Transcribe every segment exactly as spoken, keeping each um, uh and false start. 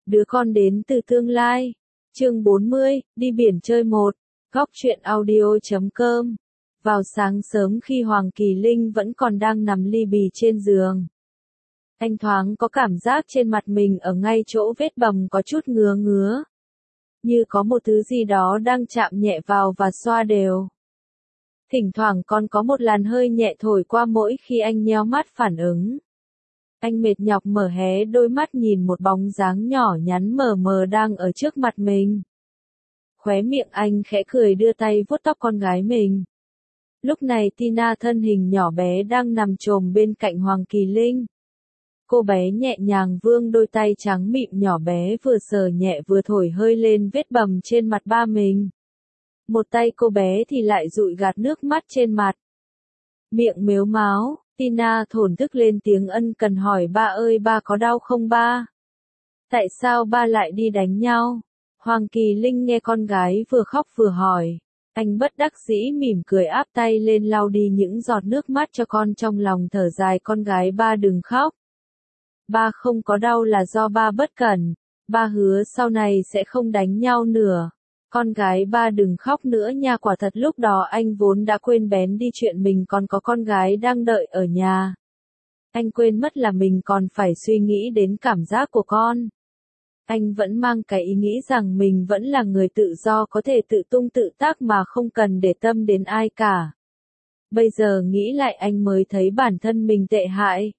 Đứa con đến từ tương lai. Chương bốn mươi, đi biển chơi một. Góc truyện audio chấm com. Vào sáng sớm khi Hoàng Kỳ Linh vẫn còn đang nằm li bì trên giường, anh thoáng có cảm giác trên mặt mình ở ngay chỗ vết bầm có chút ngứa ngứa. Như có một thứ gì đó đang chạm nhẹ vào và xoa đều. Thỉnh thoảng còn có một làn hơi nhẹ thổi qua mỗi khi anh nheo mắt phản ứng. Anh mệt nhọc mở hé đôi mắt nhìn một bóng dáng nhỏ nhắn mờ mờ đang ở trước mặt mình. Khóe miệng anh khẽ cười đưa tay vuốt tóc con gái mình. Lúc này Tina thân hình nhỏ bé đang nằm chồm bên cạnh Hoàng Kỳ Linh. Cô bé nhẹ nhàng vươn đôi tay trắng mịn nhỏ bé vừa sờ nhẹ vừa thổi hơi lên vết bầm trên mặt ba mình. Một tay cô bé thì lại dụi gạt nước mắt trên mặt. Miệng mếu máo, Tina thổn thức lên tiếng ân cần hỏi ba ơi ba có đau không ba? Tại sao ba lại đi đánh nhau? Hoàng Kỳ Linh nghe con gái vừa khóc vừa hỏi. Anh bất đắc dĩ mỉm cười áp tay lên lau đi những giọt nước mắt cho con trong lòng thở dài con gái ba đừng khóc. Ba không có đau là do ba bất cẩn, ba hứa sau này sẽ không đánh nhau nữa. Con gái ba đừng khóc nữa nha quả thật lúc đó anh vốn đã quên bén đi chuyện mình còn có con gái đang đợi ở nhà. Anh quên mất là mình còn phải suy nghĩ đến cảm giác của con. Anh vẫn mang cái ý nghĩ rằng mình vẫn là người tự do có thể tự tung tự tác mà không cần để tâm đến ai cả. Bây giờ nghĩ lại anh mới thấy bản thân mình tệ hại.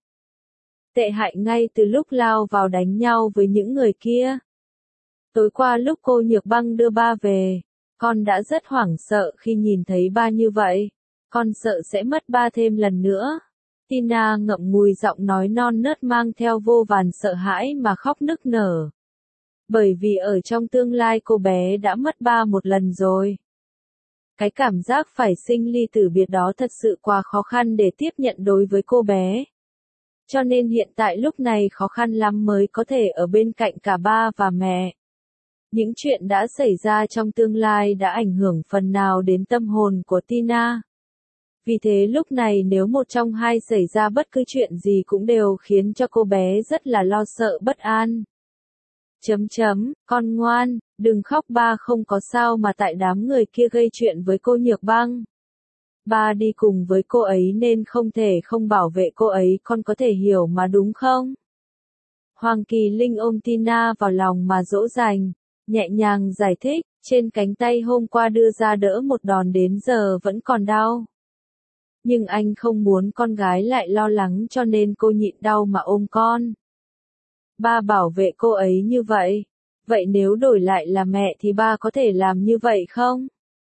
Tệ hại ngay từ lúc lao vào đánh nhau với những người kia. Tối qua lúc cô Nhược Băng đưa ba về, con đã rất hoảng sợ khi nhìn thấy ba như vậy. Con sợ sẽ mất ba thêm lần nữa. Tina ngậm ngùi giọng nói non nớt mang theo vô vàn sợ hãi mà khóc nức nở. Bởi vì ở trong tương lai cô bé đã mất ba một lần rồi. Cái cảm giác phải sinh ly tử biệt đó thật sự quá khó khăn để tiếp nhận đối với cô bé. Cho nên hiện tại lúc này khó khăn lắm mới có thể ở bên cạnh cả ba và mẹ. Những chuyện đã xảy ra trong tương lai đã ảnh hưởng phần nào đến tâm hồn của Tina. Vì thế lúc này nếu một trong hai xảy ra bất cứ chuyện gì cũng đều khiến cho cô bé rất là lo sợ bất an. Chấm chấm, con ngoan, đừng khóc ba không có sao mà tại đám người kia gây chuyện với cô Nhược Băng. Ba đi cùng với cô ấy nên không thể không bảo vệ cô ấy con có thể hiểu mà đúng không? Hoàng Kỳ Linh ôm Tina vào lòng mà dỗ dành, nhẹ nhàng giải thích, trên cánh tay hôm qua đưa ra đỡ một đòn đến giờ vẫn còn đau. Nhưng anh không muốn con gái lại lo lắng cho nên cô nhịn đau mà ôm con. Ba bảo vệ cô ấy như vậy, vậy nếu đổi lại là mẹ thì ba có thể làm như vậy không?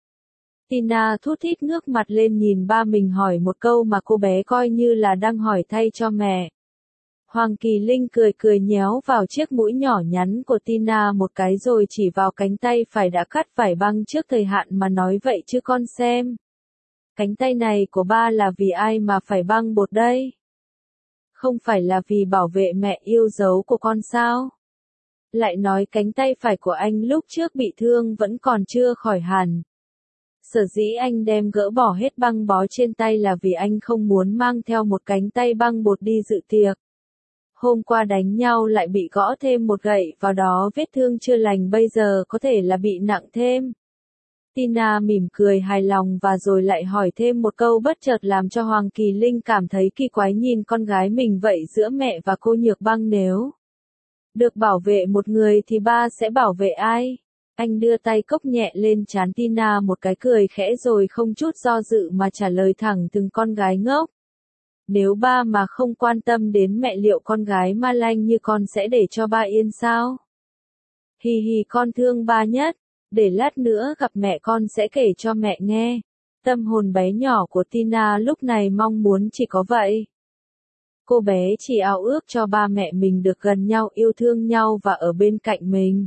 Tina thút thít ngước mặt lên nhìn ba mình hỏi một câu mà cô bé coi như là đang hỏi thay cho mẹ. Hoàng Kỳ Linh cười cười nhéo vào chiếc mũi nhỏ nhắn của Tina một cái rồi chỉ vào cánh tay phải đã cắt vải băng trước thời hạn mà nói vậy chứ con xem. Cánh tay này của ba là vì ai mà phải băng bột đây? Không phải là vì bảo vệ mẹ yêu dấu của con sao? Lại nói cánh tay phải của anh lúc trước bị thương vẫn còn chưa khỏi hẳn. Sở dĩ anh đem gỡ bỏ hết băng bó trên tay là vì anh không muốn mang theo một cánh tay băng bột đi dự tiệc. Hôm qua đánh nhau lại bị gõ thêm một gậy vào đó vết thương chưa lành bây giờ có thể là bị nặng thêm. Tina mỉm cười hài lòng và rồi lại hỏi thêm một câu bất chợt làm cho Hoàng Kỳ Linh cảm thấy kỳ quái nhìn con gái mình vậy giữa mẹ và cô Nhược Băng nếu được bảo vệ một người thì ba sẽ bảo vệ ai? Anh đưa tay cốc nhẹ lên trán Tina một cái cười khẽ rồi không chút do dự mà trả lời thẳng từng con gái ngốc. Nếu ba mà không quan tâm đến mẹ liệu con gái ma lanh như con sẽ để cho ba yên sao? Hì hì con thương ba nhất, để lát nữa gặp mẹ con sẽ kể cho mẹ nghe. Tâm hồn bé nhỏ của Tina lúc này mong muốn chỉ có vậy. Cô bé chỉ ao ước cho ba mẹ mình được gần nhau yêu thương nhau và ở bên cạnh mình.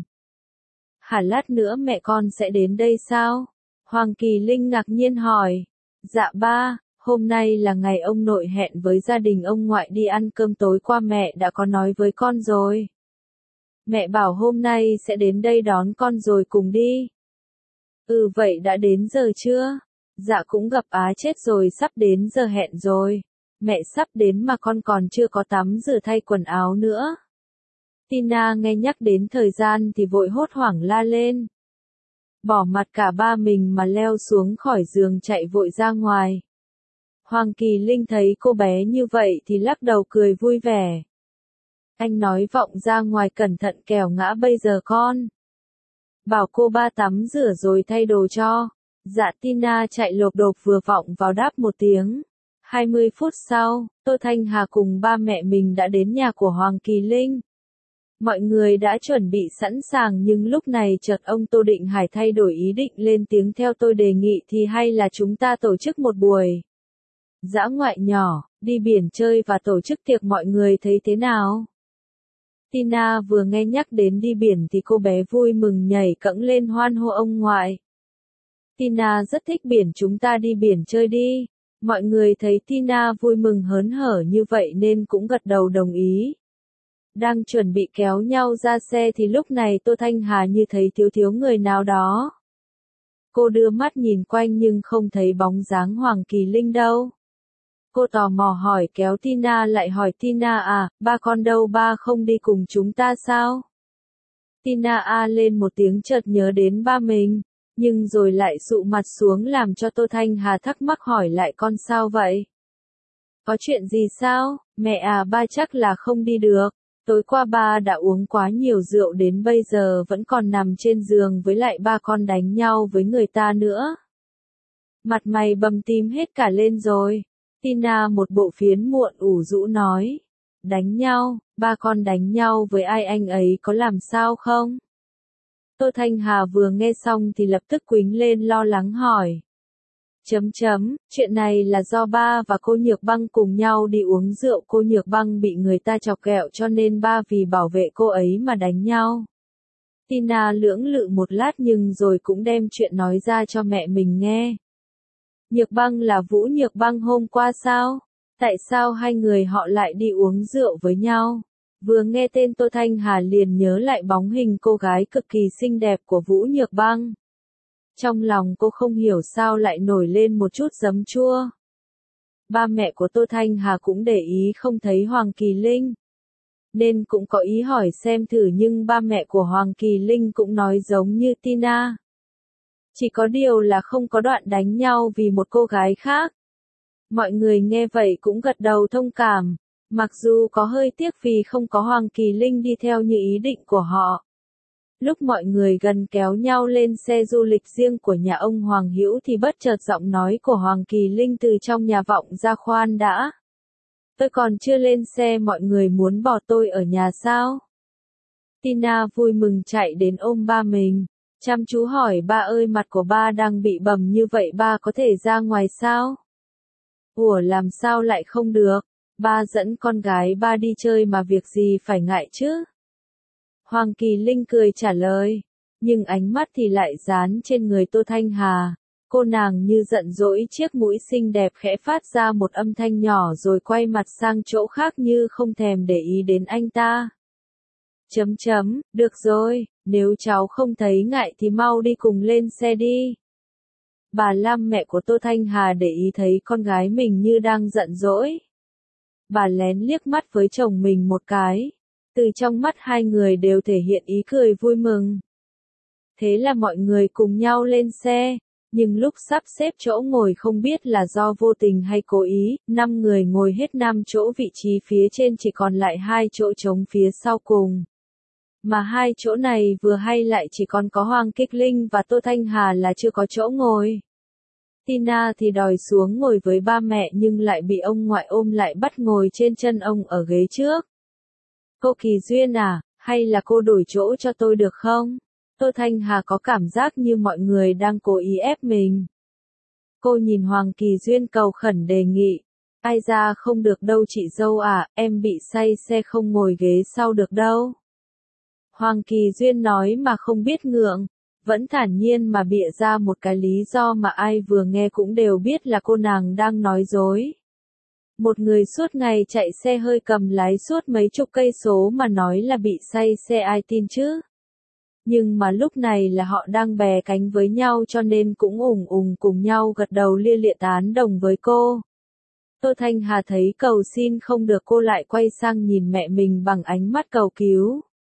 Hả lát nữa mẹ con sẽ đến đây sao? Hoàng Kỳ Linh ngạc nhiên hỏi. Dạ ba, hôm nay là ngày ông nội hẹn với gia đình ông ngoại đi ăn cơm tối qua mẹ đã có nói với con rồi. Mẹ bảo hôm nay sẽ đến đây đón con rồi cùng đi. Ừ vậy đã đến giờ chưa? Dạ cũng gặp á chết rồi sắp đến giờ hẹn rồi. Mẹ sắp đến mà con còn chưa có tắm rửa thay quần áo nữa. Tina nghe nhắc đến thời gian thì vội hốt hoảng la lên. Bỏ mặt cả ba mình mà leo xuống khỏi giường chạy vội ra ngoài. Hoàng Kỳ Linh thấy cô bé như vậy thì lắc đầu cười vui vẻ. Anh nói vọng ra ngoài cẩn thận kẻo ngã bây giờ con. Bảo cô ba tắm rửa rồi thay đồ cho. Dạ Tina chạy lộp độp vừa vọng vào đáp một tiếng. hai mươi phút sau, Tô Thanh Hà cùng ba mẹ mình đã đến nhà của Hoàng Kỳ Linh. Mọi người đã chuẩn bị sẵn sàng nhưng lúc này chợt ông Tô Định Hải thay đổi ý định lên tiếng theo tôi đề nghị thì hay là chúng ta tổ chức một buổi dã ngoại nhỏ, đi biển chơi và tổ chức tiệc mọi người thấy thế nào? Tina vừa nghe nhắc đến đi biển thì cô bé vui mừng nhảy cẫng lên hoan hô ông ngoại. Tina rất thích biển, chúng ta đi biển chơi đi. Mọi người thấy Tina vui mừng hớn hở như vậy nên cũng gật đầu đồng ý. Đang chuẩn bị kéo nhau ra xe thì lúc này Tô Thanh Hà như thấy thiếu thiếu người nào đó. Cô đưa mắt nhìn quanh nhưng không thấy bóng dáng Hoàng Kỳ Linh đâu. Cô tò mò hỏi kéo Tina lại hỏi Tina à, ba con đâu, ba không đi cùng chúng ta sao? Tina a lên một tiếng chợt nhớ đến ba mình, nhưng rồi lại sụ mặt xuống làm cho Tô Thanh Hà thắc mắc hỏi lại con sao vậy? Có chuyện gì sao? Mẹ à, ba chắc là không đi được. Tối qua ba đã uống quá nhiều rượu đến bây giờ vẫn còn nằm trên giường với lại ba con đánh nhau với người ta nữa. Mặt mày bầm tím hết cả lên rồi. Tina một bộ phiến muộn ủ rũ nói. Đánh nhau, ba con đánh nhau với ai, anh ấy có làm sao không? Tô Thanh Hà vừa nghe xong thì lập tức quýnh lên lo lắng hỏi. Chấm chấm, chuyện này là do ba và cô Nhược Băng cùng nhau đi uống rượu, cô Nhược Băng bị người ta chọc ghẹo cho nên ba vì bảo vệ cô ấy mà đánh nhau. Tina lưỡng lự một lát nhưng rồi cũng đem chuyện nói ra cho mẹ mình nghe. Nhược Băng là Vũ Nhược Băng hôm qua sao? Tại sao hai người họ lại đi uống rượu với nhau? Vừa nghe tên Tô Thanh Hà liền nhớ lại bóng hình cô gái cực kỳ xinh đẹp của Vũ Nhược Băng. Trong lòng cô không hiểu sao lại nổi lên một chút giấm chua. Ba mẹ của Tô Thanh Hà cũng để ý không thấy Hoàng Kỳ Linh, nên cũng có ý hỏi xem thử nhưng ba mẹ của Hoàng Kỳ Linh cũng nói giống như Tina. Chỉ có điều là không có đoạn đánh nhau vì một cô gái khác. Mọi người nghe vậy cũng gật đầu thông cảm, mặc dù có hơi tiếc vì không có Hoàng Kỳ Linh đi theo như ý định của họ. Lúc mọi người gần kéo nhau lên xe du lịch riêng của nhà ông Hoàng Hữu thì bất chợt giọng nói của Hoàng Kỳ Linh từ trong nhà vọng ra, khoan đã. Tôi còn chưa lên xe mọi người muốn bỏ tôi ở nhà sao? Tina vui mừng chạy đến ôm ba mình, chăm chú hỏi ba ơi, mặt của ba đang bị bầm như vậy ba có thể ra ngoài sao? Ủa làm sao lại không được? Ba dẫn con gái ba đi chơi mà việc gì phải ngại chứ? Hoàng Kỳ Linh cười trả lời, nhưng ánh mắt thì lại dán trên người Tô Thanh Hà. Cô nàng như giận dỗi, chiếc mũi xinh đẹp khẽ phát ra một âm thanh nhỏ rồi quay mặt sang chỗ khác như không thèm để ý đến anh ta. Chấm chấm, được rồi, nếu cháu không thấy ngại thì mau đi cùng lên xe đi. Bà Lam, mẹ của Tô Thanh Hà, để ý thấy con gái mình như đang giận dỗi. Bà lén liếc mắt với chồng mình một cái. Từ trong mắt hai người đều thể hiện ý cười vui mừng. Thế là mọi người cùng nhau lên xe, nhưng lúc sắp xếp chỗ ngồi không biết là do vô tình hay cố ý, năm người ngồi hết năm chỗ, vị trí phía trên chỉ còn lại hai chỗ trống phía sau cùng. Mà hai chỗ này vừa hay lại chỉ còn có Hoàng Kích Linh và Tô Thanh Hà là chưa có chỗ ngồi. Tina thì đòi xuống ngồi với ba mẹ nhưng lại bị ông ngoại ôm lại bắt ngồi trên chân ông ở ghế trước. Cô Kỳ Duyên à, hay là cô đổi chỗ cho tôi được không? Tô Thanh Hà có cảm giác như mọi người đang cố ý ép mình. Cô nhìn Hoàng Kỳ Duyên cầu khẩn đề nghị. Ai ra không được đâu chị dâu à, em bị say xe không ngồi ghế sau được đâu. Hoàng Kỳ Duyên nói mà không biết ngượng, vẫn thản nhiên mà bịa ra một cái lý do mà ai vừa nghe cũng đều biết là cô nàng đang nói dối. Một người suốt ngày chạy xe hơi cầm lái suốt mấy chục cây số mà nói là bị say xe ai tin chứ? Nhưng mà lúc này là họ đang bè cánh với nhau cho nên cũng ủng ủng cùng nhau gật đầu lia lịa tán đồng với cô. Tô Thanh Hà thấy cầu xin không được, cô lại quay sang nhìn mẹ mình bằng ánh mắt cầu cứu.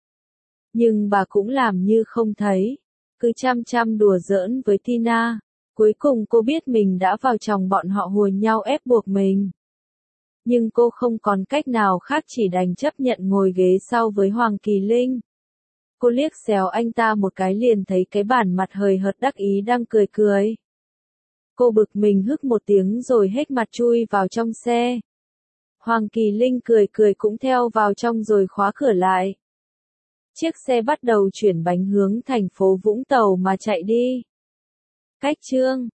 Nhưng bà cũng làm như không thấy, cứ chăm chăm đùa giỡn với Tina. Cuối cùng cô biết mình đã vào chồng bọn họ hùa nhau ép buộc mình. Nhưng cô không còn cách nào khác chỉ đành chấp nhận ngồi ghế sau với Hoàng Kỳ Linh. Cô liếc xéo anh ta một cái liền thấy cái bản mặt hời hợt đắc ý đang cười cười. Cô bực mình hức một tiếng rồi hết mặt chui vào trong xe. Hoàng Kỳ Linh cười cười cũng theo vào trong rồi khóa cửa lại. Chiếc xe bắt đầu chuyển bánh hướng thành phố Vũng Tàu mà chạy đi. Cách chương